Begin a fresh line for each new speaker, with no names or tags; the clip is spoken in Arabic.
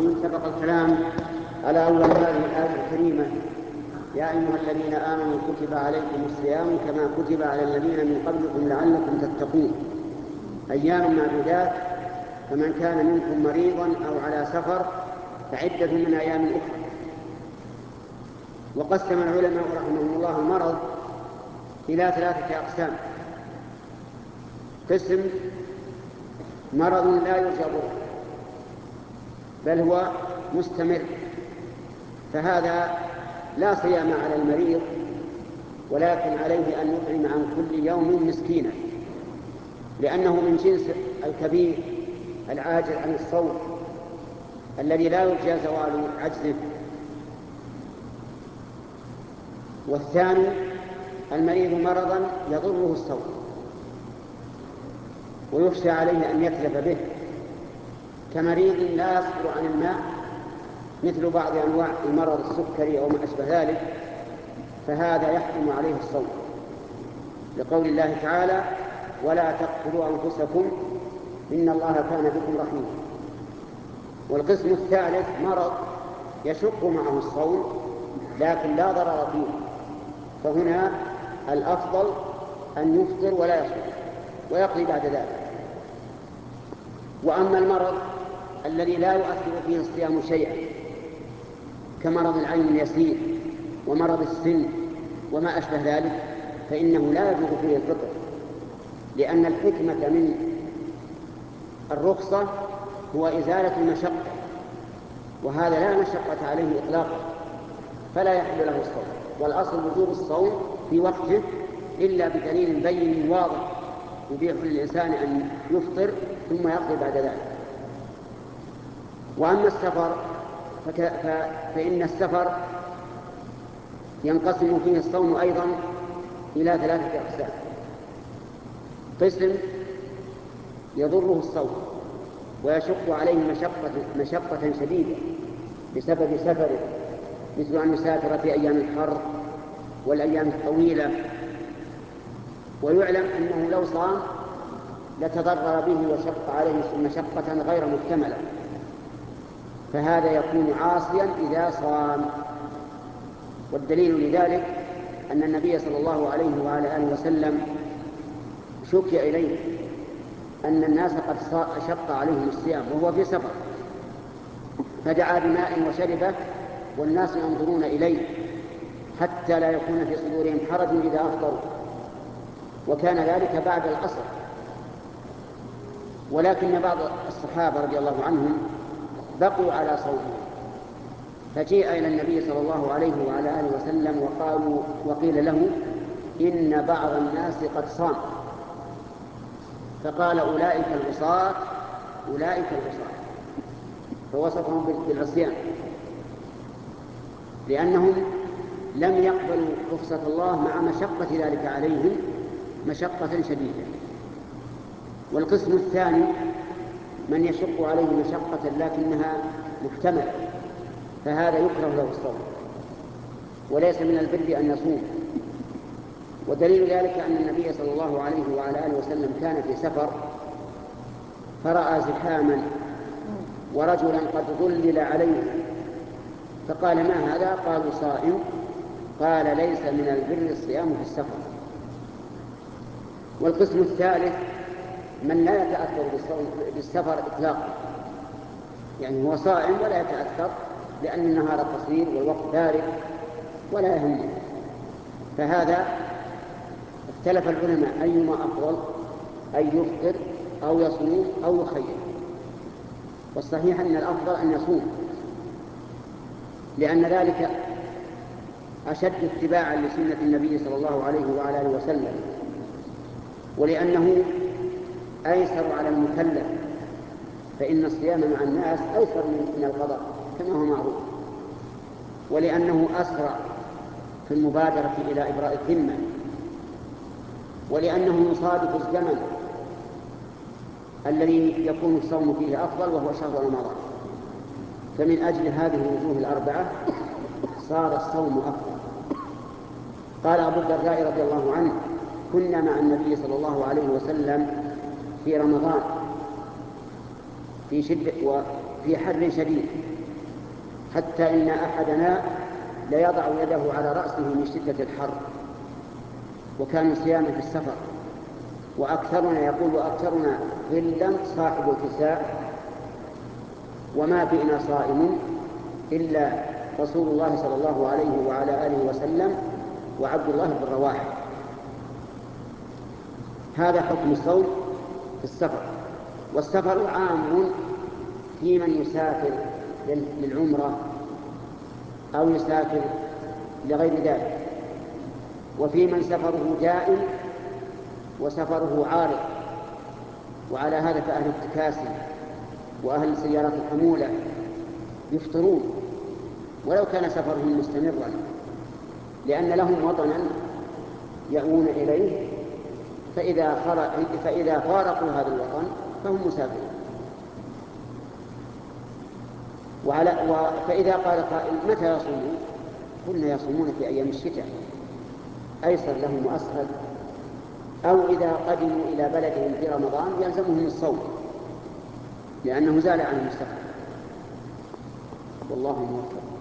الرحيم. سبق الكلام على أول هذه الآية الكريمة: يا أيها الذين آمنوا كتب عليكم الصيام كما كتب على الذين من قبلكم لعلكم تتقون أيام معدودات فمن كان منكم مريضا أو على سفر فعدة من أيام أخرى. وقسم العلماء رحمهم الله المرض إلى 3 أقسام: قسم مرض لا يرجى برؤه بل هو مستمر، فهذا لا صيام على المريض، ولكن عليه أن يطعم عن كل يوم مسكينا، لأنه من جنس الكبير العاجز عن الصوم الذي لا يرجى زوال عجزه. والثاني المريض مرضا يضره الصوم ويخشى عليه أن يتلف به، كمريض لا يصبر عن الماء مثل بعض أنواع المرض السكري أو ما أشبه ذلك، فهذا يحرم عليه الصوم، لقول الله تعالى: ولا تقتلوا أنفسكم إن الله كان بكم رحيما. والقسم الثالث مرض يشق معه الصوم لكن لا ضرر فيه، فهنا الأفضل أن يفطر ولا يصوم ويقضي بعد ذلك. وأما المرض الذي لا يؤثر فيه الصيام شيئا كمرض العين اليسير ومرض السن وما أشبه ذلك فإنه لا يجوز فيه الفطر، لأن الحكمة من الرخصة هو إزالة المشقة، وهذا لا مشقة عليه إطلاقا، فلا يحل له الصوم. والأصل وجوب الصوم في وقته إلا بدليل بين واضح يبيح للإنسان أن يفطر ثم يقضي بعد ذلك. وأما السفر فإن السفر ينقسم فيه الصوم أيضا إلى 3 أقسام: قسم يضره الصوم ويشق عليه مشقة شديدة بسبب سفره، مثل أن يسافر في أيام الحر والأيام الطويلة، ويعلم أنه لو صام لتضرر به وشق عليه مشقة غير محتملة، فهذا يكون عاصيا إذا صام. والدليل لذلك أن النبي صلى الله عليه وعلى آله وسلم شكي إليه أن الناس قد شق عليهم الصيام وهو في سفر، فدعا بماء وشربه والناس ينظرون إليه حتى لا يكون في صدورهم حرج إذا أفطروا، وكان ذلك بعد العصر. ولكن بعض الصحابة رضي الله عنهم بقوا على صومهم، فجيء إلى النبي صلى الله عليه وعلى آله وسلم وقيل له إن بعض الناس قد صام، فقال: أولئك العصاة أولئك العصاة، فوصفهم بالعصيان، لأنهم لم يقبلوا رخصة الله مع مشقة ذلك عليهم مشقة شديدة. والقسم الثاني من يشق عليه مشقة لكنها محتملة، فهذا يكره له الصوم وليس من البر أن يصوم. ودليل ذلك أن النبي صلى الله عليه وعلى آله وسلم كان في سفر فرأى زحاما ورجلا قد ظلل عليه، فقال: ما هذا؟ قالوا: صائم. قال: ليس من البر الصيام في السفر. والقسم الثالث من لا يتأثر بالسفر إطلاقا، يعني هو صائم ولا يتأثر لأن النهار قصير والوقت بارد ولا يهمه، فهذا اختلف العلماء أيما أفضل، أن يفطر أو يصوم أو يخير. والصحيح أن الأفضل أن يصوم، لأن ذلك أشد اتباعا لسنة النبي صلى الله عليه وعلى آله وسلم، ولأنه أيسر على المكلف، فإن الصيام مع الناس أيسر من القضاء كما هو معروف، ولأنه أسرع في المبادرة إلى إبراء الذمة، ولأنه يصادف الزمن الذي يكون الصوم فيه أفضل وهو شهر رمضان. فمن أجل هذه الوجوه الأربعة صار الصوم أفضل. قال أبو الدرداء رضي الله عنه: كنا مع النبي صلى الله عليه وسلم في رمضان في في حر شديد، حتى إن أحدنا ليضع يده على رأسه من شدة الحر، وكان صياما في السفر. وأكثرنا يقول وأكثرنا ظلا صاحب الكساء، وما فينا صائم إلا رسول الله صلى الله عليه وعلى آله وسلم وعبد الله بن رواحة. هذا حكم الصوم في السفر. والسفر عام في من يسافر للعمرة أو يسافر لغير ذلك، وفي من سفره دائم وسفره عارض. وعلى هذا فأهل التكاسي وأهل سيارات الحمولة يفطرون ولو كان سفرهم مستمرا، لأن لهم وطنا يأوون إليه، فإذا فارقوا هذا الوطن فهم مسافرون. فإذا قال قائل متى يصومون؟ قلنا يصومون في أيام الشتاء، أيسر لهم وأسهل، أو إذا قدموا إلى بلدهم في رمضان يلزمهم الصوم لأنه زال عنهم السفر. والله موفق.